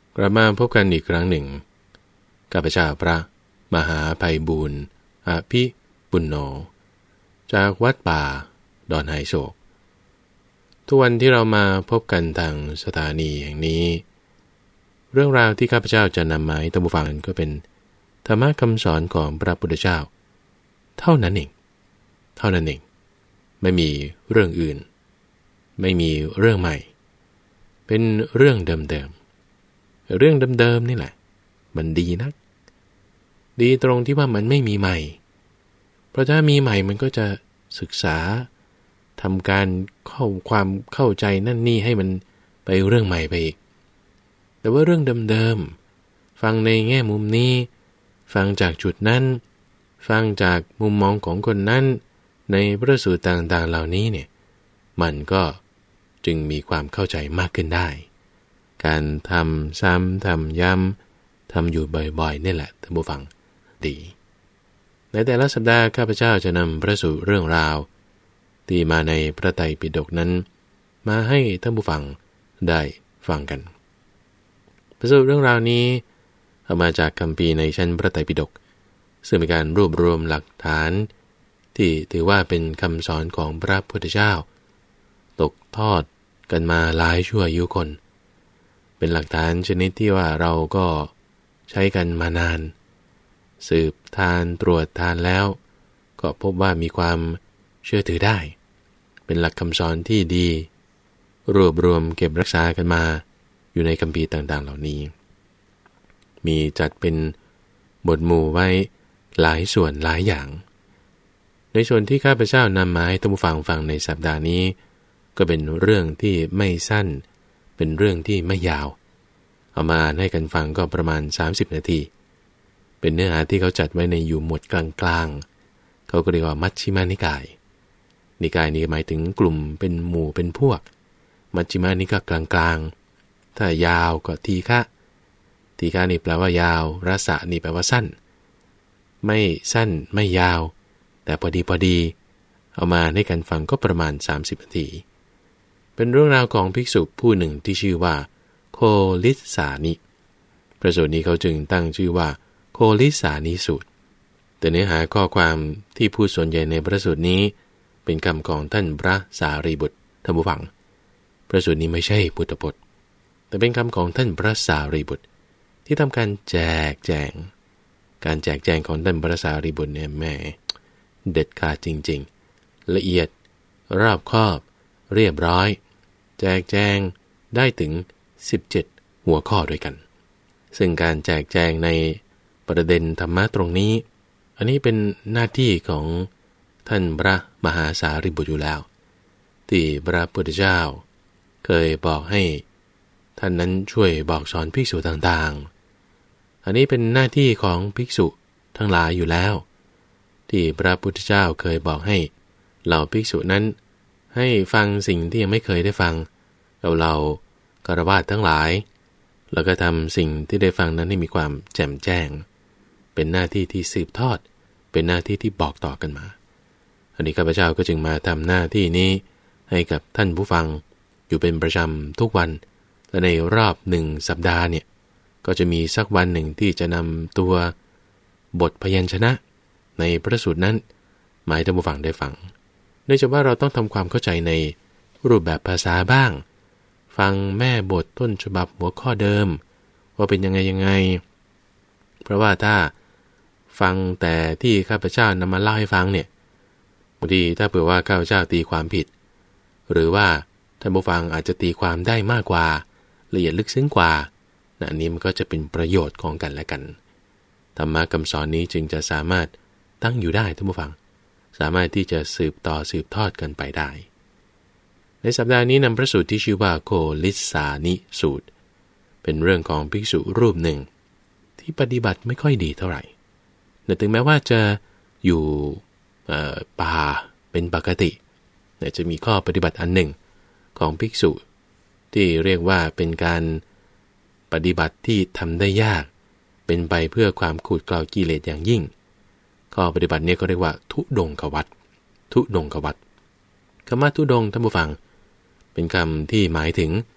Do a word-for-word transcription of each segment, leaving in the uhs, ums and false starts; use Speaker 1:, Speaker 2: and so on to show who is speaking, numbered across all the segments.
Speaker 1: กลับมาพบกันอีกครั้งหนึ่งข้าพเจ้าพระมหาไพบูลย์อภิปุณโญจากวัดป่าดอนไหโศกทุกวันที่เรามาพบกันทางสถานีแห่งนี้เรื่องราวที่ข้าพเจ้าจะนำมาให้ท่านผู้ฟังก็เป็นธรรมะคำสอนของพระพุทธเจ้าเท่านั้นเองเท่านั้นเองไม่มีเรื่องอื่นไม่มีเรื่องใหม่เป็นเรื่องเดิมๆเรื่องเดิมๆนี่แหละมันดีนักดีตรงที่ว่ามันไม่มีใหม่เพราะถ้ามีใหม่มันก็จะศึกษาทำการเข้าความเข้าใจนั่นนี่ให้มันไปเรื่องใหม่ไปอีกแต่ว่าเรื่องเดิมๆฟังในแง่มุมนี้ฟังจากจุดนั้นฟังจากมุมมองของคนนั้นในพระสูตรต่างๆเหล่านี้เนี่ยมันก็จึงมีความเข้าใจมากขึ้นได้การทำซ้ำทำย้ำทำอยู่บ่อยๆนี่แหละท่านผู้ฟังดีในแต่ละสัปดาห์ข้าพเจ้าจะนำพระสูตรเรื่องราวที่มาในพระไตรปิฎกนั้นมาให้ท่านผู้ฟังได้ฟังกันพระสูตรเรื่องราวนี้เอามาจากคัมภีร์ในชั้นพระไตรปิฎกซึ่งเป็นการรวบรวมหลักฐานที่ถือว่าเป็นคำสอนของพระพุทธเจ้าตกทอดกันมาหลายชั่วอายุคนเป็นหลักฐานชนิดที่ว่าเราก็ใช้กันมานานสืบทานตรวจทานแล้วก็พบว่ามีความเชื่อถือได้เป็นหลักคำสอนที่ดีรวบรวมเก็บรักษากันมาอยู่ในคัมภีร์ต่างๆเหล่านี้มีจัดเป็นบทหมู่ไว้หลายส่วนหลายอย่างในส่วนที่ข้าพเจ้านำมาให้ท่านผู้ฟังฟังในสัปดาห์นี้ก็เป็นเรื่องที่ไม่สั้นเป็นเรื่องที่ไม่ยาวเอามาให้กันฟังก็ประมาณสามสิบนาทีเป็นเนื้อหาที่เขาจัดไว้ในอยู่หมวดกลางๆเขาก็เรียกว่ามัชฌิมานิกายนิกายนี้หมายถึงกลุ่มเป็นหมู่เป็นพวกมัชฌิมานิกายกลางๆถ้ายาวก็ทีฆะทีฆะนี่แปลว่ายาวรสะนี่แปลว่าสั้นไม่สั้นไม่ยาวแต่พอดีพอดีเอามาให้กันฟังก็ประมาณสามสิบนาทีเป็นเรื่องราวของภิกษุผู้หนึ่งที่ชื่อว่าโคลิสานิพระสูตรนี้เขาจึงตั้งชื่อว่าโคลิสานิสูตรแต่เนื้อหาข้อความที่พูดส่วนใหญ่ในพระสูตรนี้เป็นคำของท่านพระสารีบุตรท่านผู้ฟังพระสูตรนี้ไม่ใช่พุทธพจน์แต่เป็นคำของท่านพระสารีบุตรที่ทำการแจกแจงการแจกแจงของท่านพระสารีบุตรเนี่ยแม่เด็ดขาดจริงๆละเอียดรอบคอบเรียบร้อยแจกแจงได้ถึงสิบเจ็ดหัวข้อด้วยกันซึ่งการแจกแจงในประเด็นธรรมะตรงนี้อันนี้เป็นหน้าที่ของท่านพระมหาสารีบุตรอยู่แล้วที่พระพุทธเจ้าเคยบอกให้ท่านนั้นช่วยบอกสอนภิกษุต่างๆอันนี้เป็นหน้าที่ของภิกษุทั้งหลายอยู่แล้วที่พระพุทธเจ้าเคยบอกให้เหล่าภิกษุนั้นให้ฟังสิ่งที่ยังไม่เคยได้ฟังเราเราฆราวาสทั้งหลายแล้วก็ทำสิ่งที่ได้ฟังนั้นให้มีความแจ่มแจ้งเป็นหน้าที่ที่สืบทอดเป็นหน้าที่ที่บอกต่อกันมาอันนี้ข้าพเจ้าก็จึงมาทำหน้าที่นี้ให้กับท่านผู้ฟังอยู่เป็นประจำทุกวันและในรอบหนึ่งสัปดาห์เนี่ยก็จะมีสักวันหนึ่งที่จะนำตัวบทพยัญชนะในพระสูตรนั้นมาให้ท่านผู้ฟังได้ฟังเนื่องจากว่าเราต้องทำความเข้าใจในรูปแบบภาษาบ้างฟังแม่บทต้นฉบับหัวข้อเดิมว่าเป็นยังไงยังไงเพราะว่าถ้าฟังแต่ที่ข้าพเจ้านำมาเล่าให้ฟังเนี่ยบางทีถ้าเผื่อว่าข้าพเจ้าตีความผิดหรือว่าท่านผู้ฟังอาจจะตีความได้มากกว่าละเอียดลึกซึ้งกว่าอันนี้มันก็จะเป็นประโยชน์ของกันและกันธรรมะคำสอนนี้จึงจะสามารถตั้งอยู่ได้ท่านผู้ฟังสามารถที่จะสืบต่อสืบทอดกันไปได้ในสัปดาห์นี้นำพระสูตรที่ชื่อว่าโคลิสานิสูตรเป็นเรื่องของภิกษุรูปหนึ่งที่ปฏิบัติไม่ค่อยดีเท่าไหร่แต่ถึงแม้ว่าจะอยู่ป่าเป็นปกติแต่จะมีข้อปฏิบัติอันหนึ่งของภิกษุที่เรียกว่าเป็นการปฏิบัติที่ทำได้ยากเป็นไปเพื่อความขูดเกลากิเลสอย่างยิ่งข้อปฏิบัตินี้ก็เรียกว่าทุดงควัตรทุดงควัตรคำว่าทุดงท่านผู้ฟังเป็นคำที่หมายถึง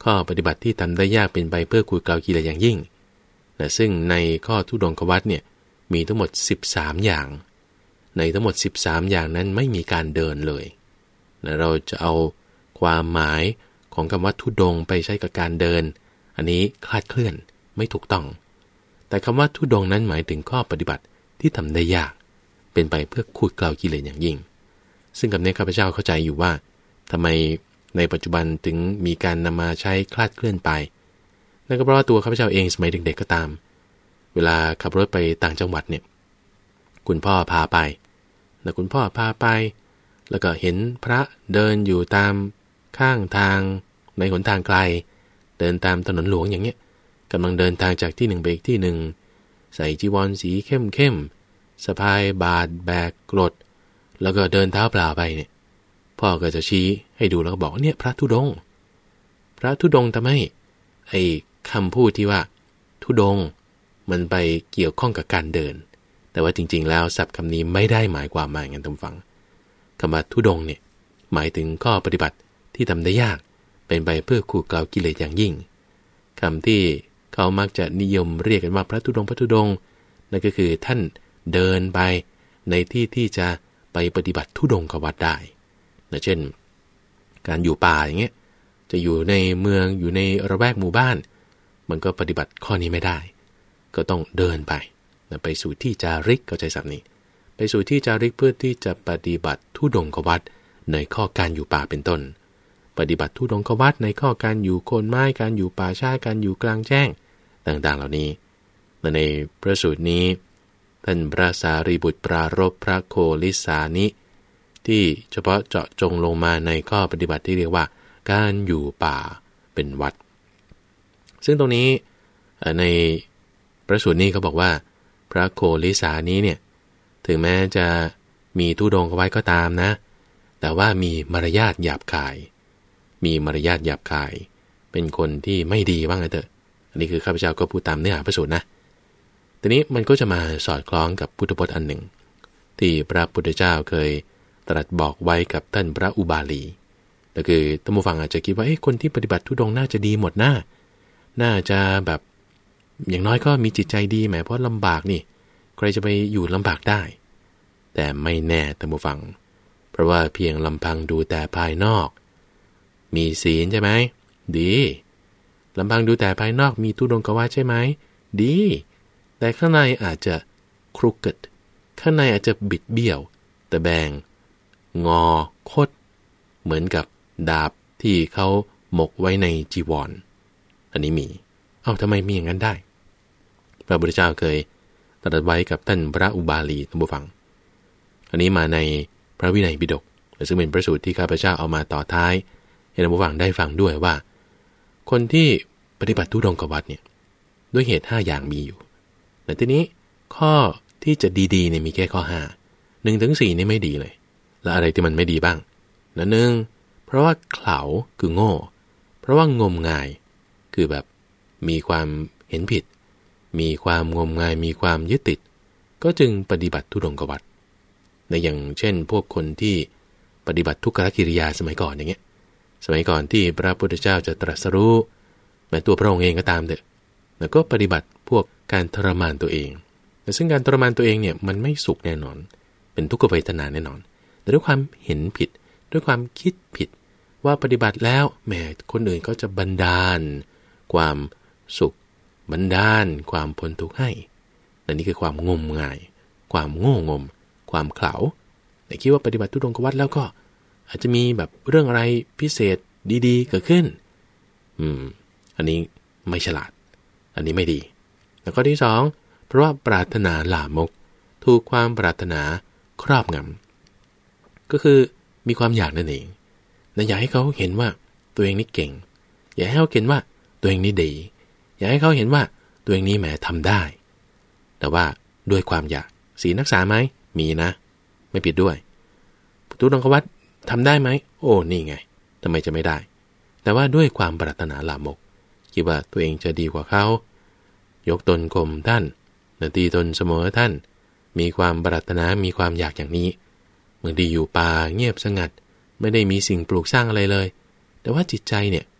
Speaker 1: ข้อปฏิบัติที่ทำได้ยากเป็นไปเพื่อขูดเกลากิเลสอย่างยิ่งนะซึ่งในข้อทุดงควัตรเนี่ยมีทั้งหมดสิบสามอย่างในทั้งหมดสิบสามอย่างนั้นไม่มีการเดินเลยนะเราจะเอาความหมายของคำว่าทุดงไปใช้กับการเดินอันนี้คลาดเคลื่อนไม่ถูกต้องแต่คำว่าทุดงนั้นหมายถึงข้อปฏิบัติที่ทำได้ยากเป็นไปเพื่อขูดเกลากิเลสอย่างยิ่งซึ่งกับนี้ข้าพเจ้าเข้าใจอยู่ว่าทำไมในปัจจุบันถึงมีการนำมาใช้คลาดเคลื่อนไปนั่นก็เพราะว่าตัวข้าพเจ้าเองสมัยเด็กๆก็ตามเวลาขับรถไปต่างจังหวัดเนี่ยคุณพ่อพาไปแล้วคุณพ่อพาไปแล้วก็เห็นพระเดินอยู่ตามข้างทางในหนทางไกลเดินตามถนนหลวงอย่างเงี้ยกำลังเดินทางจากที่หนึ่งไปอีกที่หนึ่งใส่จีวรสีเข้มๆสะพายบาตรแบกกรดแล้วก็เดินเท้าเปล่าไปเนี่ยพ่อก็จะชี้ให้ดูแล้วก็บอกเนี่ยพระธุดงค์พระธุดงค์ทำให้ไอ้คำพูดที่ว่าธุดงค์มันไปเกี่ยวข้องกับการเดินแต่ว่าจริงๆแล้วศัพท์คำนี้ไม่ได้หมายความมาอย่างนั้นท่านฟังคำว่าธุดงค์เนี่ยหมายถึงข้อปฏิบัติที่ทำได้ยากเป็นไปเพื่อขูดเกลากิเลสอย่างยิ่งคำที่เขามักจะนิยมเรียกกันว่าพระธุดงค์พระธุดงค์นั่นก็คือท่านเดินไปในที่ที่จะไปปฏิบัติธุดงควัตรได้นะเช่นการอยู่ป่าอย่างเงี้ยจะอยู่ในเมืองอยู่ในระแวกหมู่บ้านมันก็ปฏิบัติข้อนี้ไม่ได้ก็ต้องเดินไปนะไปสู่ที่จาริกเข้าใจศัพท์นี้ไปสู่ที่จาริกเพื่อที่จะปฏิบัติธุดงควัตรในข้อการอยู่ป่าเป็นต้นปฏิบัติธุดงควัตรในข้อการอยู่โคนไม้การอยู่ป่าช้าการอยู่กลางแจ้งต่างๆเหล่านี้และในพระสูตรนี้ท่านพระสารีบุตรปรารภพระโคลิสานิที่เฉพาะเจาะจงลงมาในข้อปฏิบัติที่เรียกว่าการอยู่ป่าเป็นวัดซึ่งตรงนี้ในพระสูตรนี้เขาบอกว่าพระโคลิสานี้เนี่ยถึงแม้จะมีธุดงค์ไว้ก็ตามนะแต่ว่ามีมารยาทหยาบคายมีมารยาทหยาบคายเป็นคนที่ไม่ดีบ้างนะเถอะอันนี้คือข้าพเจ้าก็พูดตามเนื้อหาพระสูตรนะทีนี้มันก็จะมาสอดคล้องกับพุทธพจน์อันหนึ่งที่พระพุทธเจ้าเคยตรัสบอกไว้กับท่านพระอุบาลีก็คือท่านผู้ฟังอาจจะคิดว่าเอ้คนที่ปฏิบัติธุดงค์น่าจะดีหมดน่าน่าจะแบบอย่างน้อยก็มีจิตใจดีแหมเพราะลำบากนี่ใครจะไปอยู่ลำบากได้แต่ไม่แน่ท่านผู้ฟังเพราะว่าเพียงลำพังดูแต่ภายนอกมีศีลใช่ไหมดีลำพังดูแต่ภายนอกมีธุดงควัตรใช่ไหมดีแต่ข้างในอาจจะครุกเกิดข้างในอาจจะบิดเบี้ยวตะแบงงอคดเหมือนกับดาบที่เขาหมกไว้ในจีวร อันนี้มีเอ้าทำไมมีอย่างนั้นได้พระพุทธเจ้าเคยตรัสไว้กับท่านพระอุบาลีท่านผู้ฟังอันนี้มาในพระวินัยปิฎกซึ่งเป็นพระสูตรที่ข้าพเจ้าเอามาต่อท้ายให้ท่านผู้ฟังได้ฟังด้วยว่าคนที่ปฏิบัติธุดงควัตรเนี่ยด้วยเหตุห้าอย่างมีอยู่แต่ทีนี้ข้อที่จะดีๆเนี่ยมีแค่ข้อห้า หนึ่งถึงสี่นี่ไม่ดีเลยแล้วอะไรที่มันไม่ดีบ้างนะหนึ่งเพราะว่าเขลาคือโง่เพราะว่างมงายคือแบบมีความเห็นผิดมีความงมงายมีความยึดติดก็จึงปฏิบัติธุดงควัตรในอย่างเช่นพวกคนที่ปฏิบัติทุกขกิริยาสมัยก่อนอย่างเงี้ยสมัยก่อนที่พระพุทธเจ้าจะตรัสรู้แม้ตัวพระองค์เองก็ตามเถอะแล้วก็ปฏิบัติพวกการทรมานตัวเองแต่ซึ่งการทรมานตัวเองเนี่ยมันไม่สุขแน่นอนเป็นทุกขเวทนาแน่นอนแต่ด้วยความเห็นผิดด้วยความคิดผิดว่าปฏิบัติแล้วแหมคนอื่นก็จะบันดาลความสุขบันดาลความพ้นทุกข์ให้นั่นนี่คือความงมงายความโง่งมความเขลาแต่คิดว่าปฏิบัติธุดงควัตรแล้วก็อาจจะมีแบบเรื่องอะไรพิเศษดีๆเกิดขึ้นอืมอันนี้ไม่ฉลาดอันนี้ไม่ดีแล้วก็ที่สองเพราะว่าปรารถนาลามกถูกความปรารถนาครอบงำก็คือมีความอยากนั่นเองและอยากให้เขาเห็นว่าตัวเองนี่เก่งอยากให้เขาเห็นว่าตัวเองนี่ดีอยากให้เขาเห็นว่าตัวเองนี่แหมทำได้แต่ว่าด้วยความอยากศีลรักษาไหมมีนะไม่ผิดด้วยธุดงควัตรทำได้ไหมโอ้นี่ไงทำไมจะไม่ได้แต่ว่าด้วยความปรารถนาลามกคิดว่าตัวเองจะดีกว่าเขายกตนข่มท่านตีตนเสมอท่านมีความปรารถนามีความอยากอย่างนี้บางทีอยู่ป่าเงียบสงัดไม่ได้มีสิ่งปลูกสร้างอะไรเลยแต่ว่าจิตใจเนี่ย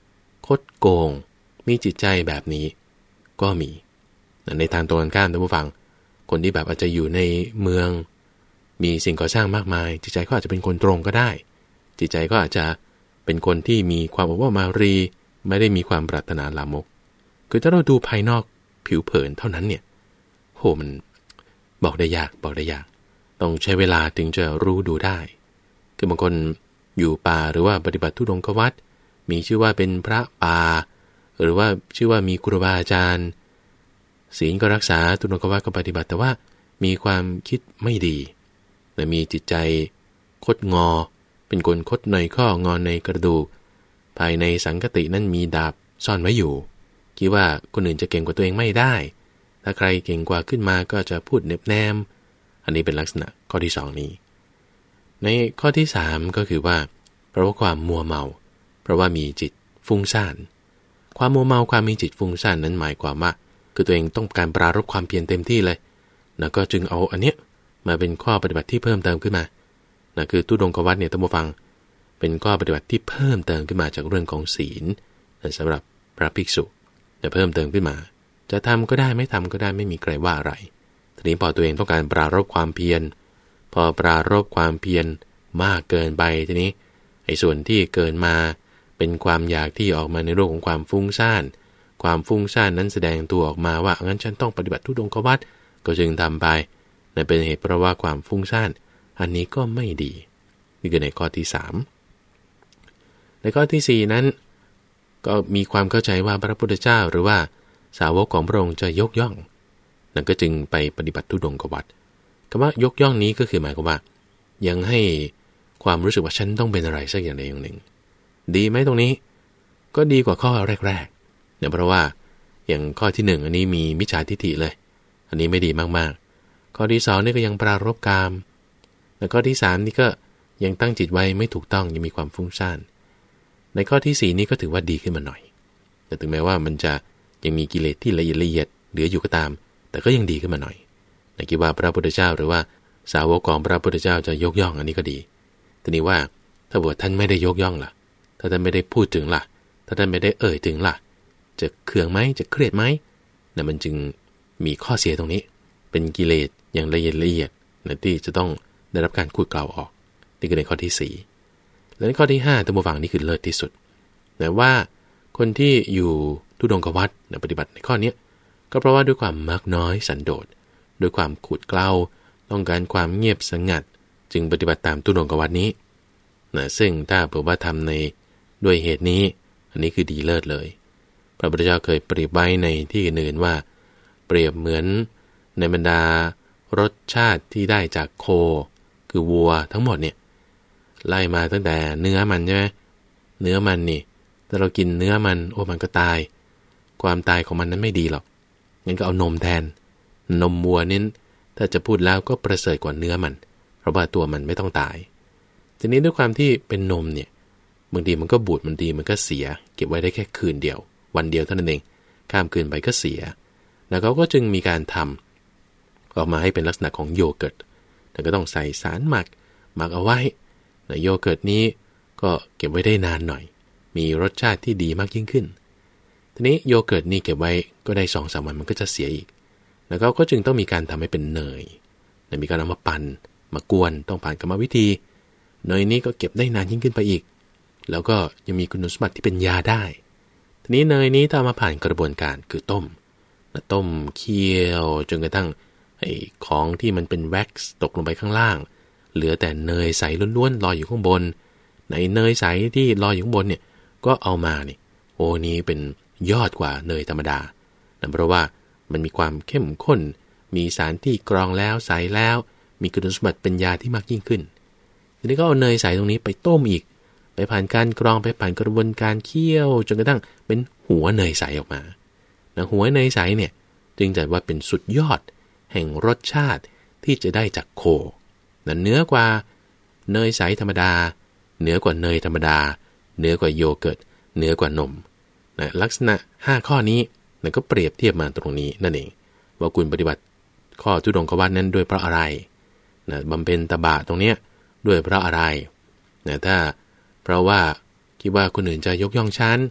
Speaker 1: คดโกงมีจิตใจแบบนี้ก็มีในทางตรงกันข้ามท่านผู้ฟังคนที่แบบอาจจะอยู่ในเมืองมีสิ่งก่อสร้างมากมายจิตใจก็อาจจะเป็นคนตรงก็ได้จิตใจก็อาจจะเป็นคนที่มีความอบอ้อมอารีไม่ได้มีความปรารถนาลามกคือถ้าเราดูภายนอกผิวเผินเท่านั้นเนี่ยโหมันบอกได้ยากบอกได้ยากต้องใช้เวลาถึงจะรู้ดูได้คือบางคนอยู่ป่าหรือว่าปฏิบัติธุดงควัตรมีชื่อว่าเป็นพระป่าหรือว่าชื่อว่ามีครูบาอาจารย์ศีลก็รักษาธุดงควัตรก็ปฏิบัติแต่ว่ามีความคิดไม่ดีและมีจิตใจคดงอเป็นคนคดในข้องอในกระดูกภายในสังคตินั้นมีดาบซ่อนไว้อยู่คิดว่าคนอื่นจะเก่งกว่าตัวเองไม่ได้ถ้าใครเก่งกว่าขึ้นมาก็จะพูดเน็บแนมอันนี้เป็นลักษณะข้อที่สองนี้ในข้อที่สามก็คือว่าเพราะว่าความมัวเมาเพราะว่ามีจิตฟุ้งซ่านความมัวเมาความมีจิตฟุ้งซ่านนั้นหมายความว่าคือตัวเองต้องการปรารภความเพียรเต็มที่เลยแล้วก็จึงเอาอันเนี้ยมาเป็นข้อปฏิบัติที่เพิ่มเติมขึ้นมานะคือธุดงควัตรเนี่ยท่านผู้ฟังเป็นข้อปฏิบัติที่เพิ่มเติมขึ้นมาจากเรื่องของศีลสำหรับพระภิกษุจะเพิ่มเติมขึ้นมาจะทำก็ได้ไม่ทำก็ได้ไม่มีใครว่าอะไรทีนี้พอตัวเองต้องการปรารภความเพียรพอปรารภความเพียรมากเกินไปทีนี้ไอ้ส่วนที่เกินมาเป็นความอยากที่ออกมาในโลกของความฟุ้งซ่านความฟุ้งซ่านนั้นแสดงตัวออกมาว่างั้นฉันต้องปฏิบัติธุดงควัตรก็จึงทำไปนั่นเป็นเหตุเพราะว่าความฟุ้งซ่านอันนี้ก็ไม่ดีนี่คือในข้อที่สามในข้อที่สี่นั้นก็มีความเข้าใจว่าพระพุทธเจ้าหรือว่าสาวกของพระองค์จะยกย่องนั่นก็จึงไปปฏิบัติธุดงควัตรคำว่ายกย่องนี้ก็คือหมายความว่ายังให้ความรู้สึกว่าฉันต้องเป็นอะไรสักอย่างใดอย่างหนึ่งดีไหมตรงนี้ก็ดีกว่าข้อแรกๆเนี่ยเพราะว่าอย่างข้อที่หนึ่งอันนี้มีมิจฉาทิฏฐิเลยอันนี้ไม่ดีมากๆข้อที่สองนี่ก็ยังปรารภกามแล้วข้อที่สามนี่ก็ยังตั้งจิตไว้ไม่ถูกต้องยังมีความฟุ้งซ่านในข้อที่สี่นี่ก็ถือว่าดีขึ้นมาหน่อยแต่ถึงแม้ว่ามันจะยังมีกิเลสที่ละเอียดละเอียดเหลืออยู่ก็ตามแต่ก็ยังดีขึ้นมาหน่อยในคิดว่าพระพุทธเจ้าหรือว่าสาวกของพระพุทธเจ้าจะยกย่องอันนี้ก็ดีทีนี้ว่าถ้าบทท่านไม่ได้ยกย่องล่ะถ้าท่านไม่ได้พูดถึงล่ะถ้าท่านไม่ได้เอ่ยถึงล่ะจะเคืองไหมจะเครียดไหมนั่นมันจึงมีข้อเสียตรงนี้เป็นกิเลสอย่างละเอียดละเอียดนะที่จะต้องได้รับการขุดเกลาออกนี่คือในข้อที่สี่และในข้อที่ห้าท่านผู้ฟังนี่คือเลิศที่สุดแต่ว่าคนที่อยู่ธุดงควัตรปฏิบัติในข้อนี้ก็เพราะว่าด้วยความมักน้อยสันโดษด้วยความขุดเกลาต้องการความเงียบสงัดจึงปฏิบัติตามธุดงควัตรนี้นะซึ่งถ้าเผื่อว่าทำในด้วยเหตุนี้อันนี้คือดีเลิศเลยพระพุทธเจ้าเคยเปรียบไว้ในที่อื่นว่าเปรียบเหมือนในบรรดารสชาติที่ได้จากโคคือวัวทั้งหมดเนี่ยไล่มาตั้งแต่เนื้อมันใช่ไหมเนื้อมันนี่ถ้าเรากินเนื้อมันโอ้มันก็ตายความตายของมันนั้นไม่ดีหรอกงั้นก็เอานมแทนนมวัวนี่ถ้าจะพูดแล้วก็ประเสริฐกว่าเนื้อมันเพราะว่าตัวมันไม่ต้องตายทีนี้ด้วยความที่เป็นนมเนี่ยบางทีมันก็บูดบางทีมันก็เสียเก็บไว้ได้แค่คืนเดียววันเดียวเท่านั้นเองข้ามคืนไปก็เสียแล้วเขาก็จึงมีการทำออกมาให้เป็นลักษณะของโยเกิร์ตแต่ก็ต้องใส่สารหมักหมักเอาไว้นะโยเกิร์ตนี้ก็เก็บไว้ได้นานหน่อยมีรสชาติที่ดีมากยิ่งขึ้นทีนี้โยเกิร์ตนี่เก็บไว้ก็ได้ สองสาม วันมันก็จะเสียอีกแล้วเขาก็จึงต้องมีการทำให้เป็นเนยนะมีการเอามาปั่นมากวนต้องผ่านกรรมวิธีเนยนี้ก็เก็บได้นานยิ่งขึ้นไปอีกแล้วก็ยังมีคุณสมบัติที่เป็นยาได้ทีนี้เนยนี้ถ้ามาผ่านกระบวนการคือต้มนะต้มเคี่ยวจนกระทั่งไอ้ของที่มันเป็นแว็กซ์ตกลงไปข้างล่างเหลือแต่เนยใสล้วนๆลอยอยู่ข้างบนในเนยใสที่ลอยอยู่ข้างบนเนี่ยก็เอามานี่โอ้นี้เป็นยอดกว่าเนยธรรมดานั่นเพราะว่ามันมีความเข้มข้นมีสารที่กรองแล้วใสแล้วมีคุณสมบัติเป็นยาที่มากยิ่งขึ้นทีนี้ก็เอาเนยใสตรงนี้ไปต้มอีกไปผ่านการกรองไปผ่านกระบวนการเคี่ยวจนกระทั่งเป็นหัวเนยใสออกมานะหัวเนยใสเนี่ยจึงจัดว่าเป็นสุดยอดแห่งรสชาติที่จะได้จากโคนะเนื้อกว่าเนยใสธรรมดาเนื้อกว่าเนยธรรมดาเนื้อกว่าโยเกิร์ตเนื้อกว่านมนะลักษณะห้าข้อนี้นะก็เปรียบเทียบมาตรงนี้นั่นเองว่าคุณปฏิบัติข้อธุดงควัตรนั้นด้วยเพราะอะไรนะบำเพ็ญตบะตรงเนี้ยด้วยเพราะอะไรนะถ้าเพราะว่าคิดว่าคนอื่นจะยกย่องฉัน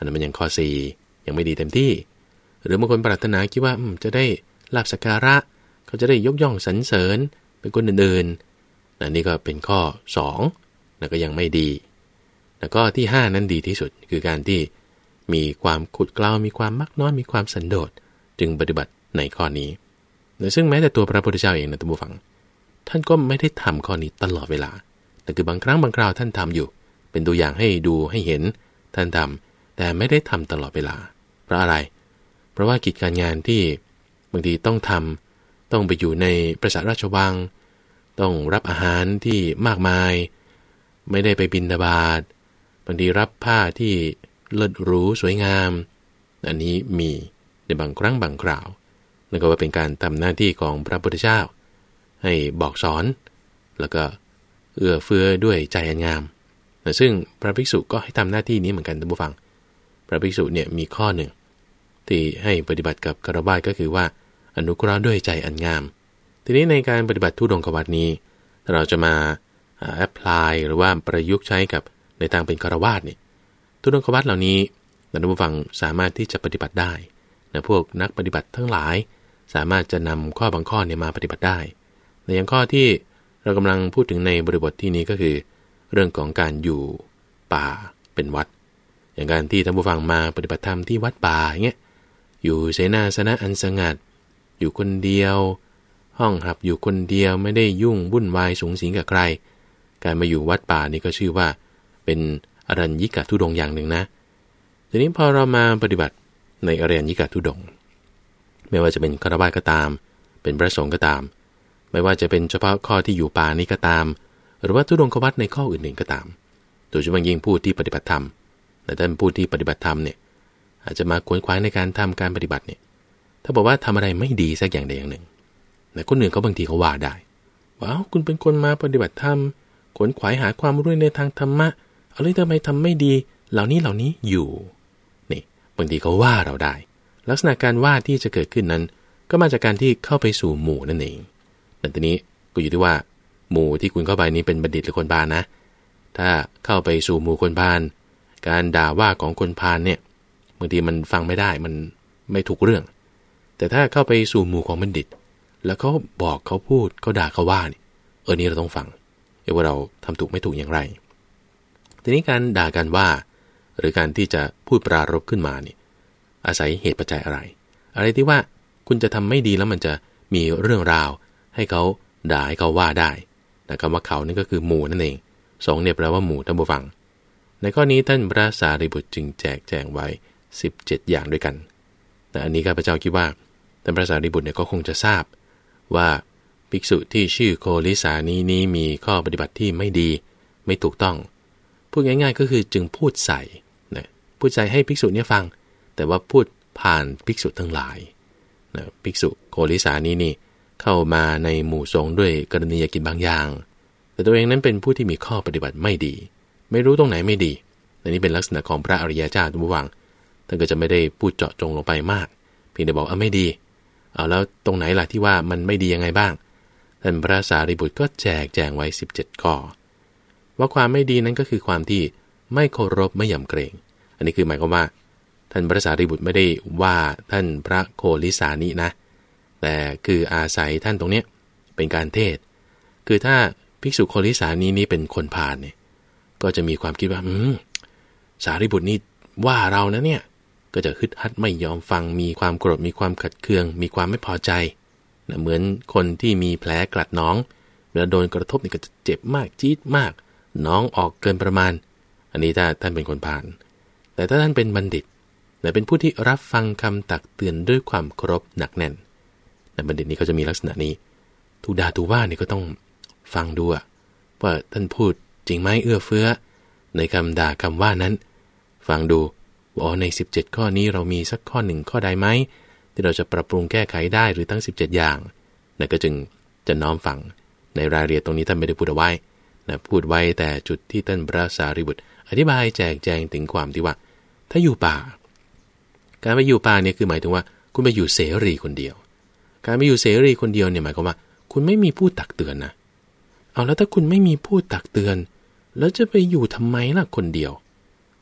Speaker 1: นนั้นมันยังข้อสี่ยังไม่ดีเต็มที่หรือบางคนปรารถนาคิดว่าจะได้ลาภสักการะเขาจะได้ยกย่องสรรเสริญเป็นคนอื่นๆนั่นนี่ก็เป็นข้อสองนั่นก็ยังไม่ดีแล้วก็ที่ห้านั้นดีที่สุดคือการที่มีความขุดเกลามีความมักน้อยมีความสันโดษจึงปฏิบัติในข้อนี้ซึ่งแม้แต่ตัวพระพุทธเจ้าเองนะท่านผู้ฟังท่านก็ไม่ได้ทำข้อนี้ตลอดเวลาแต่คือบางครั้งบางคราวท่านทำอยู่เป็นตัวอย่างให้ดูให้เห็นท่านทำแต่ไม่ได้ทำตลอดเวลาเพราะอะไรเพราะว่ากิจการงานที่บางทีต้องทำต้องไปอยู่ในปราสาทราชวังต้องรับอาหารที่มากมายไม่ได้ไปบิณฑบาตบางทีรับผ้าที่เลิศหรูสวยงามอันนี้มีในบางครั้งบางคราวนั่นก็ว่าเป็นการทำหน้าที่ของพระพุทธเจ้าให้บอกสอนแล้วก็เอื้อเฟื้อด้วยใจอันงามซึ่งพระภิกษุก็ให้ทำหน้าที่นี้เหมือนกันท่านผู้ฟังพระภิกษุเนี่ยมีข้อหนึ่งที่ให้ปฏิบัติกับฆราวาสก็คือว่าอนุเคราะห์ด้วยใจอันงามทีนี้ในการปฏิบัติธุดงควัตรนี้เราจะมาแอพพลายหรือว่าประยุกต์ใช้กับในทางเป็นฆราวาสเนี่ยธุดงควัตรเหล่านี้ท่านผู้ฟังสามารถที่จะปฏิบัติได้นะพวกนักปฏิบัติทั้งหลายสามารถจะนำข้อบางข้อเนี่ยมาปฏิบัติได้ในอย่างข้อที่เรากำลังพูดถึงในบริบทที่นี้ก็คือเรื่องของการอยู่ป่าเป็นวัดอย่างการที่ท่านผู้ฟังมาปฏิบัติธรรมที่วัดป่าอย่างเงี้ยอยู่เสนาสนะอันสงัดอยู่คนเดียวห้องหับอยู่คนเดียวไม่ได้ยุ่งวุ่นวายสุงสิงกับใครการมาอยู่วัดป่านี่ก็ชื่อว่าเป็นอรัญญิกธุดงค์อย่างหนึ่งนะทีนี้พอเรามาปฏิบัติในอรัญญิกธุดงค์ไม่ว่าจะเป็นฆราวาสก็ตามเป็นพระสงฆ์ก็ตามไม่ว่าจะเป็นเฉพาะข้อที่อยู่ป่านี้ก็ตามหรือว่าธุดงควัตรในข้ออื่นๆก็ตามโดยเฉพาะยิ่งผู้ที่ปฏิบัติธรรมแต่ท่านผู้ที่ปฏิบัติธรรมเนี่ยอาจจะมาขวนขวายในการทำการปฏิบัติเนี่ยถ้าบอกว่าทำอะไรไม่ดีสักอย่างใดอย่างหนึ่งแต่คนอื่นเขาบางทีเขาว่าได้ว่าคุณเป็นคนมาปฏิบัติธรรมขวนขวายหาความรู้ในทางธรรมะเอาเลยทำไมทำไม่ดีเหล่านี้เหล่านี้อยู่นี่บางทีเขาว่าเราได้ลักษณะการว่าที่จะเกิดขึ้นนั้นก็มาจากการที่เข้าไปสู่หมู่นั่นเองแต่ทีนี้ก็อยู่ที่ว่าหมู่ที่คุณเข้าไปนี้เป็นบัณฑิตหรือคนพาลนะถ้าเข้าไปสู่หมู่คนพาลการด่าว่าของคนพาลเนี่ยบางทีมันฟังไม่ได้มันไม่ถูกเรื่องแต่ถ้าเข้าไปสู่หมู่ของบัณฑิตแล้วเขาบอกเขาพูดเขาด่าเขาว่านี่เออนี้เราต้องฟังว่าเราทำถูกไม่ถูกอย่างไรทีนี้การด่ากันว่าหรือการที่จะพูดปรารภขึ้นมานี่อาศัยเหตุปัจจัยอะไรอะไรที่ว่าคุณจะทำไม่ดีแล้วมันจะมีเรื่องราวให้เขาด่าให้เขาว่าได้แต่คำว่าเขานี่ก็คือหมู่นั่นเองสองเนี่ยแปลว่าหมู่ท่านผู้ฟังในข้อนี้ท่านพระสารีบุตรจึงแจกแจงไว้สิบเจ็ดอย่างด้วยกันแต่อันนี้ข้าพเจ้าคิดว่าท่านพระสารีบุตรเนี่ยก็คงจะทราบว่าภิกษุที่ชื่อโคลิสานีนี้มีข้อปฏิบัติที่ไม่ดีไม่ถูกต้องพูดง่ายๆก็คือจึงพูดใส่นะพูดใส่ให้ภิกษุเนี่ยฟังแต่ว่าพูดผ่านภิกษุทั้งหลายนะภิกษุโคลิสานีนี่เข้ามาในหมู่สงฆ์ด้วยกรณียกิจบางอย่างแต่ตัวเองนั้นเป็นผู้ที่มีข้อปฏิบัติไม่ดีไม่รู้ตรงไหนไม่ดีอันนี้เป็นลักษณะของพระอริยเจ้าทุกวังท่านก็จะไม่ได้พูดเจาะจงลงไปมากเพียงแต่บอกอ่ะไม่ดีเอาแล้วตรงไหนล่ะที่ว่ามันไม่ดียังไงบ้างท่านพระสารีบุตรก็แจกแจงไว้สิบเจ็ดข้อว่าความไม่ดีนั้นก็คือความที่ไม่เคารพไม่ยำเกรงอันนี้คือหมายความว่าท่านพระสารีบุตรไม่ได้ว่าท่านพระโคลิสานีนะแต่คืออาศัยท่านตรงเนี้ยเป็นการเทศคือถ้าภิกษุโคลิสานีนี้เป็นคนพาลเนี่ยก็จะมีความคิดว่าอืมสารีบุตรนี่ว่าเรานะเนี่ยก็จะฮึดฮัดไม่ยอมฟังมีความโกรธมีความขัดเคืองมีความไม่พอใจนะเหมือนคนที่มีแผลกลัดน้องเวลาโดนกระทบนี่ก็จะเจ็บมากจี๊ดมากน้องออกเกินประมาณอันนี้ถ้าท่านเป็นคนพาลแต่ถ้าท่านเป็นบัณฑิตแต่เป็นผู้ที่รับฟังคำตักเตือนด้วยความเคารพหนักแน่นแต่บัณฑิตนี้ก็จะมีลักษณะนี้ถูกด่าถูกว่านี่ก็ต้องฟังดูว่าท่านพูดจริงไหมเอื้อเฟื้อในคำด่าคำว่านั้นฟังดูว่าในสิบเจ็ดข้อนี้เรามีสักข้อหนึ่งข้อใดไหมที่เราจะปรับปรุงแก้ไขได้หรือทั้งสิบเจ็ดอย่างนั่นก็จึงจะน้อมฟังในรายละเอียดตรงนี้ท่านไม่ได้พูดเอาไว้นะพูดไว้แต่จุดที่ท่านพระสารีบุตรอธิบายแจกแจงถึงความที่ว่าถ้าอยู่ป่าการไปอยู่ป่าเนี่ยคือหมายถึงว่าคุณไปอยู่เสรีคนเดียวการไปอยู่เสรีคนเดียวเนี่ยหมายความว่าคุณไม่มีผู้ตักเตือนนะเอาแล้วถ้าคุณไม่มีผู้ตักเตือนแล้วจะไปอยู่ทำไมล่ะคนเดียว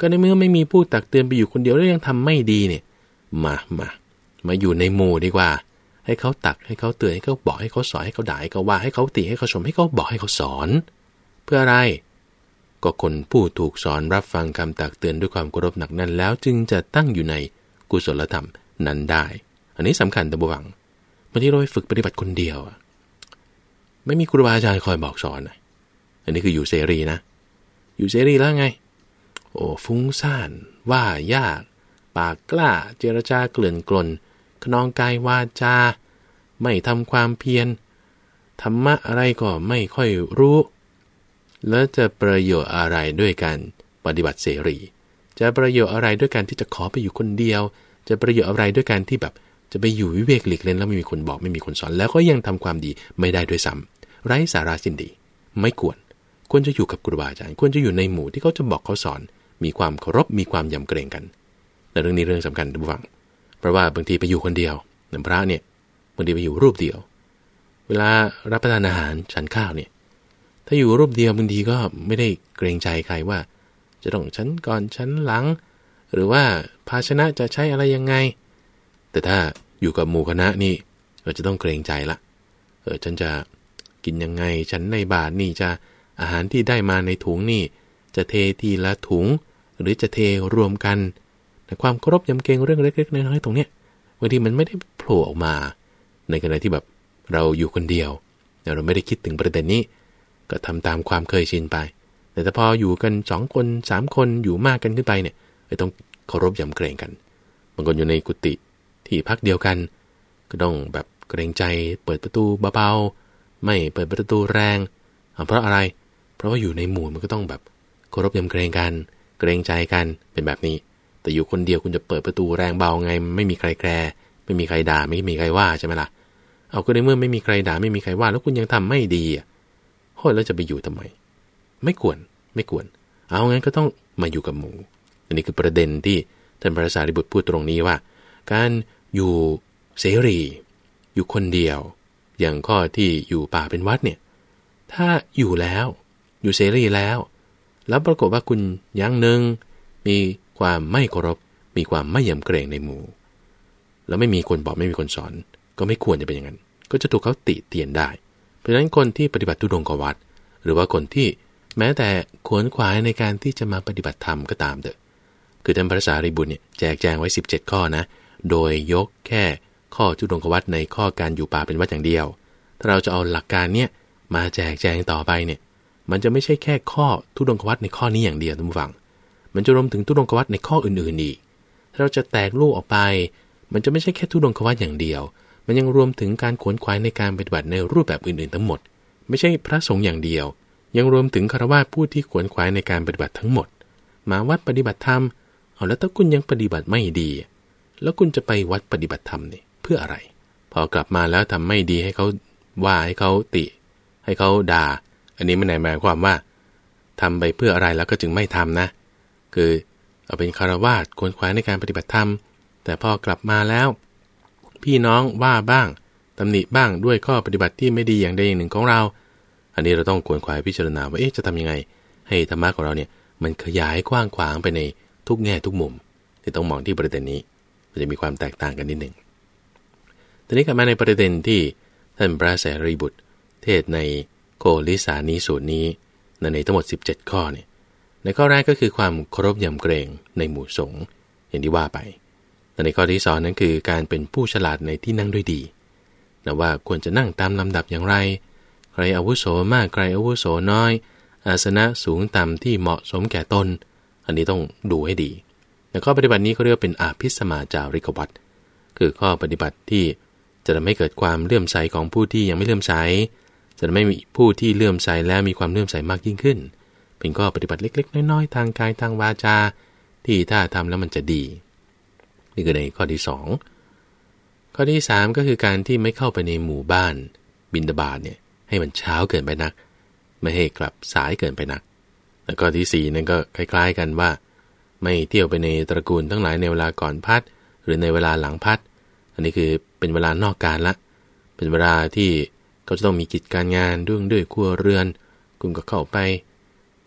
Speaker 1: ก็ในเมื่อไม่มีผู้ตักเตือนไปอยู่คนเดียวแล้วยังทำไม่ดีเนี่ยมามามาอยู่ในหมู่ดีกว่าให้เขาตักให้เขาเตือนให้เขาบอกให้เขาสอนให้เขาด่าให้เขาว่าให้เขาติให้เขาชมให้เขาบอกให้เขาสอนเพื่ออะไรก็คนผู้ถูกสอนรับฟังคำตักเตือนด้วยความเคารพหนักแน่นแล้วจึงจะตั้งอยู่ในกุศลธรรมนั้นได้อันนี้สำคัญตะบวังบางทีเราไปฝึกปฏิบัติคนเดียวไม่มีครูบาอาจารย์คอยบอกสอนอันนี้คืออยู่เสรีนะอยู่เสรีแล้วไงโอ้ฟุ้งซ่านว่ายากปากกล้าเจรจาเกลื่อนกลนขนองกายวาจาไม่ทำความเพียรธรรมะอะไรก็ไม่ค่อยรู้แล้วจะประโยชน์อะไรด้วยการปฏิบัติเสรีจะประโยชน์อะไรด้วยการที่จะขอไปอยู่คนเดียวจะประโยชน์อะไรด้วยการที่แบบจะไปอยู่วิเวกหลีกเล่นแล้วไม่มีคนบอกไม่มีคนสอนแล้วก็ยังทำความดีไม่ได้ด้วยซ้ำไร้สาระสิ้นดีไม่ควรควรจะอยู่กับครูบาอาจารย์ควรจะอยู่ในหมู่ที่เขาจะบอกเขาสอนมีความเคารพมีความยำเกรงกันแต่เรื่องนี้เรื่องสำคัญทุกฝั่งเพราะว่าบางทีไปอยู่คนเดียวพระเนี่ยบางทีไปอยู่รูปเดียวเวลารับประทานอาหารฉันข้าวเนี่ยถ้าอยู่รูปเดียวบางทีก็ไม่ได้เกรงใจใครว่าจะต้องฉันก่อนฉันหลังหรือว่าภาชนะจะใช้อะไรยังไงแต่ถ้าอยู่กับหมู่คณะนี่เราจะต้องเกรงใจละเออฉันจะกินยังไงฉันในบาตรนี่จะอาหารที่ได้มาในถุงนี่จะเททีละถุงหรือจะเทรวมกันแต่ความเคารพยำเกรงเรื่องเล็กๆน้อยๆตรงเนี้ยบางทีมันไม่ได้โผล่ออกมาในขณะที่แบบเราอยู่คนเดียวเราไม่ได้คิดถึงประเด็นนี้ก็ทำตามความเคยชินไปแต่ถ้าพออยู่กันสองคนสามคนอยู่มากกันขึ้นไปเนี่ยต้องเคารพยำเกรงกันบางคนอยู่ในกุฏิที่พักเดียวกันก็ต้องแบบเกรงใจเปิดประตูเบาๆไม่เปิดประตูแรงเพราะอะไรเพราะว่าอยู่ในหมู่มันก็ต้องแบบเคารพยำเกรงกันเกรงใจกันเป็นแบบนี้แต่อยู่คนเดียวคุณจะเปิดประตูแรงเบาไงไม่มีใครแคร์ไม่มีใครด่าไม่มีใครว่าใช่ไหมล่ะเอาก็ในเมื่อไม่มีใครด่าไม่มีใครว่าแล้วคุณยังทำไม่ดีอ่ะโหแล้วจะไปอยู่ทำไมไม่ควรไม่ควรเอางั้นก็ต้องมาอยู่กับหมู่อันนี้คือประเด็นที่ท่านพระสารีบุตรพูดตรงนี้ว่าการอยู่เสรีอยู่คนเดียวอย่างข้อที่อยู่ป่าเป็นวัดเนี่ยถ้าอยู่แล้วอยู่เสรีแล้วแล้วปรากฏว่าคุณอย่างหนึ่งมีความไม่เคารพมีความไม่ยำเกรงในหมู่แล้วไม่มีคนบอกไม่มีคนสอนก็ไม่ควรจะเป็นอย่างนั้นก็จะถูกเขาติเตียนได้เพราะฉะนั้นคนที่ปฏิบัติทุดงควัตรหรือว่าคนที่แม้แต่ขวนขวายในการที่จะมาปฏิบัติธรรมก็ตามเถอะคือท่านพระสารีบุตรเนี่ยแจกแจงไว้สิบเจ็ดข้อนะโดยยกแค่ข้อทุดงควัตรในข้อการอยู่ป่าเป็นวัดอย่างเดียวถ้าเราจะเอาหลักการเนี้ยมาแจกแจงต่อไปเนี่ยมันจะไม่ใช่แค่ข้อทุดงควัตรในข้อนี้อย่างเดียวท่านผู้ฟังมันจะรวมถึงทุดงควัตรในข้ออื่นๆอีกถ้าเราจะแตกลูกออกไปมันจะไม่ใช่แค่ทุดงควัตรอย่างเดียวมันยังรวมถึงการขวนขวายในการปฏิบัติในรูปแบบอื่นๆทั้งหมดไม่ใช่พระสงฆ์อย่างเดียวยังรวมถึงฆราวาสผู้ที่ขวนขวายในการปฏิบัติทั้งหมดมาวัดปฏิบัติธรรมเอาแล้วถ้าคุณยังปฏิบัติไม่ดีแล้วคุณจะไปวัดปฏิบัติธรรมเนี่ยเพื่ออะไรพอกลับมาแล้วทำไม่ดีให้เขาว่าให้เขาติให้เขาด่าอันนี้ไม่ได้หมายความว่าทำไปเพื่ออะไรแล้วก็จึงไม่ทำนะคือเอาเป็นฆราวาสขวนขวายในการปฏิบัติธรรมแต่พอกลับมาแล้วพี่น้องว่าบ้างตำหนิบ้างด้วยข้อปฏิบัติที่ไม่ดีอย่างใดอย่างหนึ่งของเราอันนี้เราต้องขวนขวายพิจารณาว่าเอ๊ะจะทำยังไงให้ธรรมะของเราเนี่ยมันขยายกว้างขวางไปในทุกแง่ทุกมุมที่ต้องมองที่ประเด็นนี้มันจะมีความแตกต่างกันนิดหนึ่งทีนี้กลับมาในประเด็นที่ท่านพระสารีบุตรเทศในโกลิสานีสูตรนี้ในทั้งหมดสิบเจ็ดข้อเนี่ยในข้อแรกก็คือความเคารพยำเกรงในหมู่สงฆ์อย่างที่ว่าไปแต่ในข้อที่สองนั้นคือการเป็นผู้ฉลาดในที่นั่งด้วยดีนะว่าควรจะนั่งตามลำดับอย่างไรใครอาวุโสมากใครอาวุโสน้อยอาสนะสูงต่ำที่เหมาะสมแก่ตนอันนี้ต้องดูให้ดีแต่ข้อปฏิบัตินี้เขาเรียกว่าเป็นอาภิสมาจาริกวัตรคือข้อปฏิบัติที่จะทำให้เกิดความเลื่อมใสของผู้ที่ยังไม่เลื่อมใสจะทำให้มีผู้ที่เลื่อมใสแล้วมีความเลื่อมใสมากยิ่งขึ้นเป็นข้อปฏิบัติเล็กๆน้อยๆทางกายทางวาจาที่ถ้าทำแล้วมันจะดีนี่คือในข้อที่สองข้อที่สามก็คือการที่ไม่เข้าไปในหมู่บ้านบิณฑบาตเนี่ยให้มันเช้าเกินไปนักไม่ให้กลับสายเกินไปนักแล้วก็ที่สี่นั่นก็คล้ายๆกันว่าไม่เที่ยวไปในตระกูลทั้งหลายในเวลาก่อนพัดหรือในเวลาหลังพัดอันนี้คือเป็นเวลานอกการละเป็นเวลาที่เขาจะต้องมีกิจการงานด้วยด้วยครัวเรือนคุณก็เข้าไป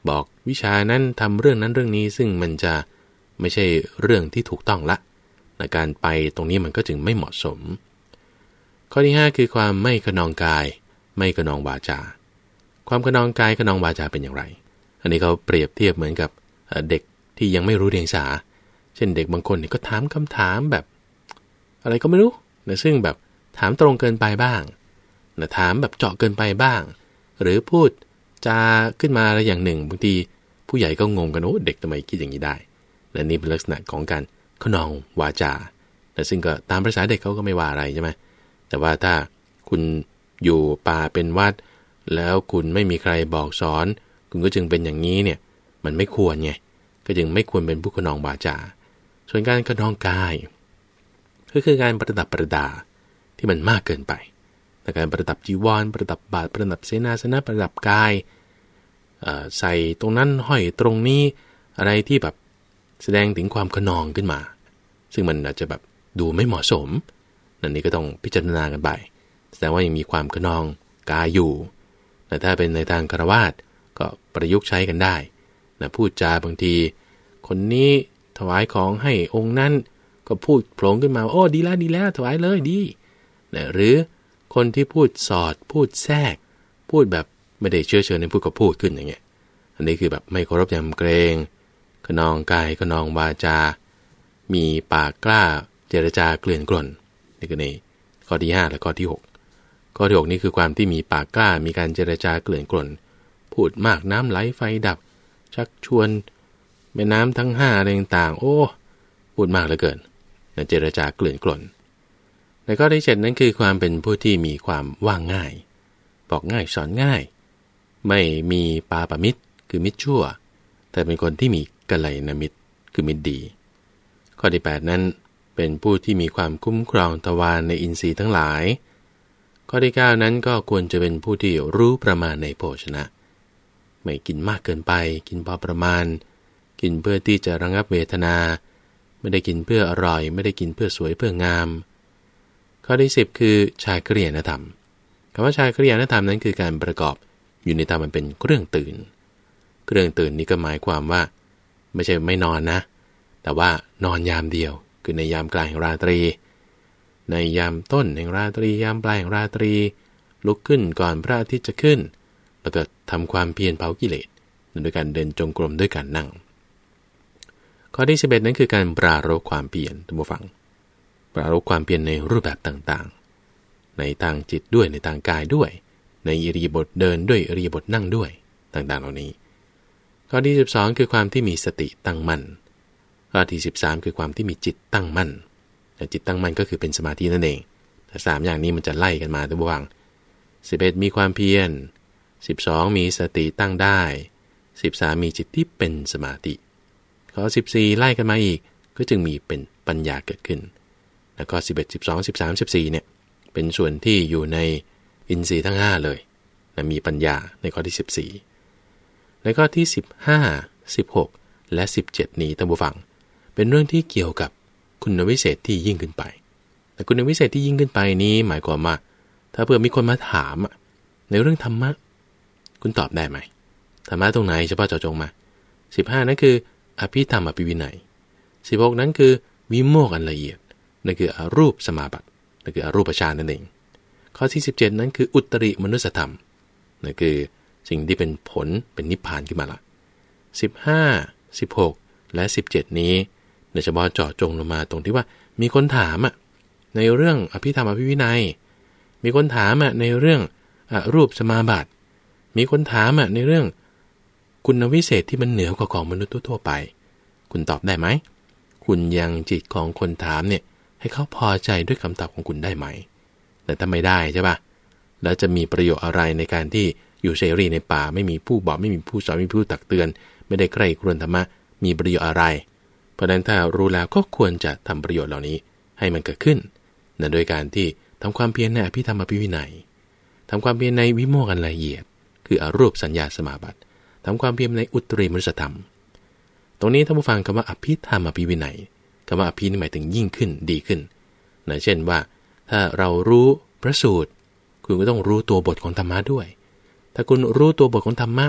Speaker 1: บอกวิชานั้นทำเรื่องนั้นเรื่องนี้ซึ่งมันจะไม่ใช่เรื่องที่ถูกต้องละในการไปตรงนี้มันก็จึงไม่เหมาะสมข้อที่ห้าคือความไม่ขนองกายไม่ขนองวาจาความขนองกายขนองวาจาเป็นอย่างไรอันนี้เขาเปรียบเทียบเหมือนกับเด็กที่ยังไม่รู้เรียงสาเช่นเด็กบางคนเนี่ยก็ถามคำถามแบบอะไรก็ไม่รู้นะซึ่งแบบถามตรงเกินไปบ้างนะถามแบบเจาะเกินไปบ้างหรือพูดจาขึ้นมาอะไรอย่างหนึ่งบางทีผู้ใหญ่ก็งงกันโอ้เด็กทำไมคิดอย่างนี้ได้และนี่เป็นลักษณะของการขนองวาจาแต่ซึ่งก็ตามภาษาเด็กเขาก็ไม่ว่าอะไรใช่ไหมแต่ว่าถ้าคุณอยู่ป่าเป็นวัดแล้วคุณไม่มีใครบอกสอนคุณก็จึงเป็นอย่างนี้เนี่ยมันไม่ควรไงก็จึงไม่ควรเป็นผู้ขนองวาจาส่วนการขนองกายก็คือการประดับประดาที่มันมากเกินไปแต่การประดับจีวรประดับบาทประดับเสนาสนะประดับกายใส่ตรงนั้นห้อยตรงนี้อะไรที่แบบแสดงถึงความขนองขึ้นมาซึ่งมันอาจจะแบบดูไม่เหมาะสมนั่นนี่ก็ต้องพิจารณากันไปแสดงว่ายังมีความขนองกายอยู่แต่ถ้าเป็นในทางฆราวาสก็ประยุกต์ใช้กันได้นะพูดจาบางทีคนนี้ถวายของให้องค์นั้นก็พูดโผล่ขึ้นมาโอ้ดีแล้วดีแล้วถวายเลยดีนะหรือคนที่พูดสอดพูดแทรกพูดแบบไม่ได้เชื่อเชิญในพูดก็พูดขึ้นอย่างเงี้ยอันนี้คือแบบไม่เคารพยำเกรงขนองกายขนองวาจามีปากกล้าเจรจาเกลื่อนกล่นนี่คือในข้อที่ห้าและข้อที่หกข้อที่หกนี่คือความที่มีปากกล้ามีการเจรจาเกลื่อนกล่นพูดมากน้ำไหลไฟดับชักชวนแม่น้ำทั้งห้าอะไรต่างๆโอ้พูดมากเหลือเกินเจรจาเกลื่อนกล่นในข้อที่เจ็ดนั้นคือความเป็นผู้ที่มีความว่าง่ายบอกง่ายสอนง่ายไม่มีปาปมิตรคือมิตรชั่วแต่เป็นคนที่มีกัลยาณมิตรคือมิตรดีข้อที่แปดนั้นเป็นผู้ที่มีความคุ้มครองทวารในอินทรีย์ทั้งหลายข้อที่เก้านั้นก็ควรจะเป็นผู้ที่รู้ประมาณในโภชนะไม่กินมากเกินไปกินพอประมาณกินเพื่อที่จะระงับเวทนาไม่ได้กินเพื่ออร่อยไม่ได้กินเพื่อสวยเพื่องามข้อที่สิบคือชาคริยานธรรมคำว่าชาคริยานธรรมนั้นคือการประกอบอยู่ในธรรมมันเป็นเครื่องตื่นเครื่องตื่นนี้ก็หมายความว่าไม่ใช่ไม่นอนนะแต่ว่านอนยามเดียวคือในยามกลางแห่งราตรีในยามต้นแห่งราตรียามปลายแห่งราตรีลุกขึ้นก่อนพระอาทิตย์จะขึ้นแล้วก็ทำความเพียรเผากิเลสโดยการเดินจงกรมด้วยการนั่งข้อที่สิบเอ็ดนั้นคือการปรารภความเพียรท่านผู้ฟังปรารภความเพียรในรูปแบบต่างๆในทางจิตด้วยในทางกายด้วยในอิริยาบถเดินด้วยอิริยาบถนั่งด้วยต่างๆเหล่านี้ข้อที่สิบสองคือความที่มีสติตั้งมั่นข้อที่สิบสามคือความที่มีจิตตั้งมั่นแต่จิตตั้งมั่นก็คือเป็นสมาธินั่นเองแต่สามอย่างนี้มันจะไล่กันมาท่านผู้ฟังสิบเอ็ดมีความเพียรสิบสองมีสติตั้งได้สิบสามมีจิตที่เป็นสมาธิข้อสิบสี่ไล่กันมาอีกก็จึงมีเป็นปัญญาเกิดขึ้นแล้วก็สิบเอ็ด สิบสอง สิบสาม สิบสี่เนี่ยเป็นส่วนที่อยู่ในอินทรีย์ทั้งห้าเลยนะมีปัญญาในข้อที่สิบสี่ในข้อที่สิบห้า สิบหกและสิบเจ็ดนี้ท่านผู้ฟังเป็นเรื่องที่เกี่ยวกับคุณวิเศษที่ยิ่งขึ้นไปแต่คุณวิเศษที่ยิ่งขึ้นไปนี้หมายความว่าถ้าเผื่อมีคนมาถามในเรื่องธรรมะคุณตอบได้ไหมธรรมะตรงไหนเฉพาะเจาะจงมาสิบห้านั่นคืออภิธรรมอภิวินัยสิบหกนั้นคือวิโมกข์อันละเอียดนั่นคืออรูปสมาบัตินั่นคืออรูปฌานนั่นเองข้อที่สิบเจ็ดนั้นคืออุตริมนุสธรรมนั่นคือสิ่งที่เป็นผลเป็นนิพพานขึ้นมาละสิบห้า สิบหกและสิบเจ็ดนี้โดยเฉพาะเจาะจงลงมาตรงที่ว่ามีคนถามอ่ะในเรื่องอภิธรรมอภิวินัยมีคนถามอ่ะในเรื่องอรูปสมาบัติมีคนถามอ่ะในเรื่องคุณวิเศษที่มันเหนือกว่าของมนุษย์ทั่วไปคุณตอบได้ไหมคุณยังจิตของคนถามเนี่ยให้เขาพอใจด้วยคำตอบของคุณได้ไหมแต่ถ้าไม่ได้ใช่ปะแล้วจะมีประโยชน์อะไรในการที่อยู่เสรีในป่าไม่มีผู้บอกไม่มีผู้สอนไม่มีผู้ตักเตือนไม่ได้ใกล้ครวญธรรมะมีประโยชน์อะไรเพราะฉะนั้นถ้ารู้แล้วก็ควรจะทำประโยชน์เหล่านี้ให้มันเกิดขึ้นนั่นโดยการที่ทำความเพียรในอภิธรรมอภิวินัยทำความเพียรในวิโมกข์อันละเอียดคืออรูปสัญญาสมาบัติทำความเพียรในอุตริมนุสธรรมตรงนี้ท่านผู้ฟังคำว่าอภิธรรมอภิวินัยคำว่าอภินี่หมายถึงยิ่งขึ้นดีขึ้นนะเช่นว่าถ้าเรารู้พระสูตรคุณก็ต้องรู้ตัวบทของธรรมะด้วยถ้าคุณรู้ตัวบทของธรรมะ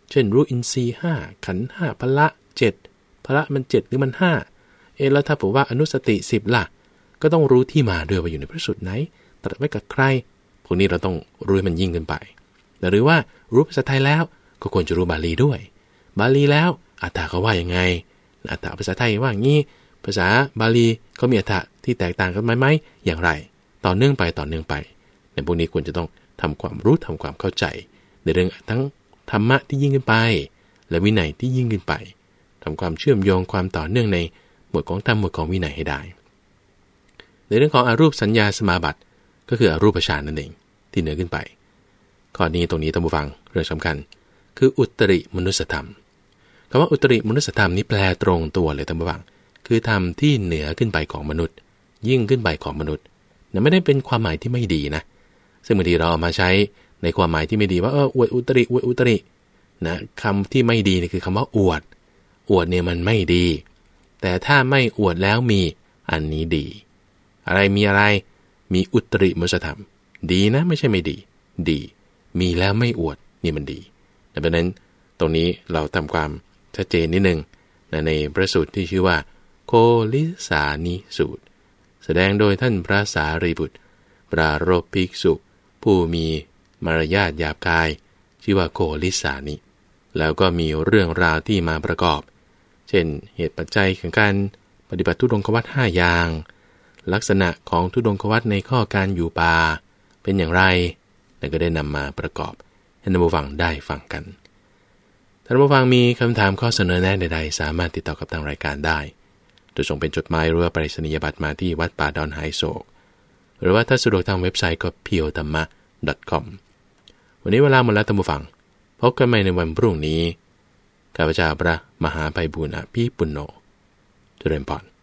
Speaker 1: เช่นรู้อินทรีย์ห้าขันธ์ห้าพละเจ็ดพละมันเจ็ดหรือมันห้าเอแล้วถ้าบอกว่าอนุสติสิบล่ะก็ต้องรู้ที่มาด้วยว่าอยู่ในพระสูตรไหนตรัสไว้กับใครพวกนี้เราต้องรู้ให้มันยิ่งขึ้นไปหรือว่ารู้ภาษาไทยแล้วก็ควรจะรู้บาลีด้วยบาลีแล้วอัตถะเขาว่ายังไงอัตถะภาษาไทยว่างี้ภาษาบาลีเขามีอัตถะที่แตกต่างกันไหมไหมอย่างไรต่อเนื่องไปต่อเนื่องไปในพวกนี้ควรจะต้องทำความรู้ทำความเข้าใจในเรื่องทั้งธรรมะที่ยิ่งขึ้นไปและวินัยที่ยิ่งขึ้นไปทำความเชื่อมโยงความต่อเนื่องในหมวดของธรรมหมวดของวินัยให้ได้ในเรื่องของอรูปสัญญาสมาบัติก็คืออรูปฌานนั่นเองที่เหนือขึ้นไปข้อนี้ตรงนี้ท่านผู้ฟังเรื่องสำคัญคืออุตริมนุสธรรมคำว่าอุตริมนุสธรรมนี้แปลตรงตัวเลยท่านผู้ฟังคือธรรมที่เหนือขึ้นไปของมนุษย์ยิ่งขึ้นไปของมนุษย์นั่นไม่ได้เป็นความหมายที่ไม่ดีนะซึ่งบางทีเราเอามาใช้ในความหมายที่ไม่ดีว่าเอออวดอุตริอวดอุตรินะคำที่ไม่ดีนี่คือคำว่าอวดอวดเนี่ยมันไม่ดีแต่ถ้าไม่อวดแล้วมีอันนี้ดีอะไรมีอะไรมีอุตริมนุสธรรมดีนะไม่ใช่ไม่ดีดีมีแล้วไม่อวดนี่มันดีดังนั้นตรงนี้เราทำความชัดเจนนิดนึงนะในพระสูตรที่ชื่อว่าโคลิสานิสูตรแสดงโดยท่านพระสารีบุตรปรารภภิกษุผู้มีมารยาทหยาบคายชื่อว่าโคลิสานิแล้วก็มีเรื่องราวที่มาประกอบเช่นเหตุปัจจัยของการปฏิบัติทุดงควัตห้าอย่างลักษณะของทุดงควัตในข้อการอยู่ป่าเป็นอย่างไรแล้วก็ได้นำมาประกอบให้ท่านผู้ฟังได้ฟังกันท่านผู้ฟังมีคำถามข้อเสนอแนะใดๆสามารถติดต่อกับทางรายการได้โดยส่งเป็นจดหมายหรือว่าไปรษณียบัตรมาที่วัดป่าดอนหายโศกหรือว่าถ้าสะดวกทางเว็บไซต์ก็ เพียวธรรมะ ดอท คอม วันนี้เวลาหมดแล้วท่านผู้ฟังพบกันใหม่ในวันพรุ่งนี้ข้าพเจ้าพระมหาไพบูลย์อภิปุณโญเจริญพร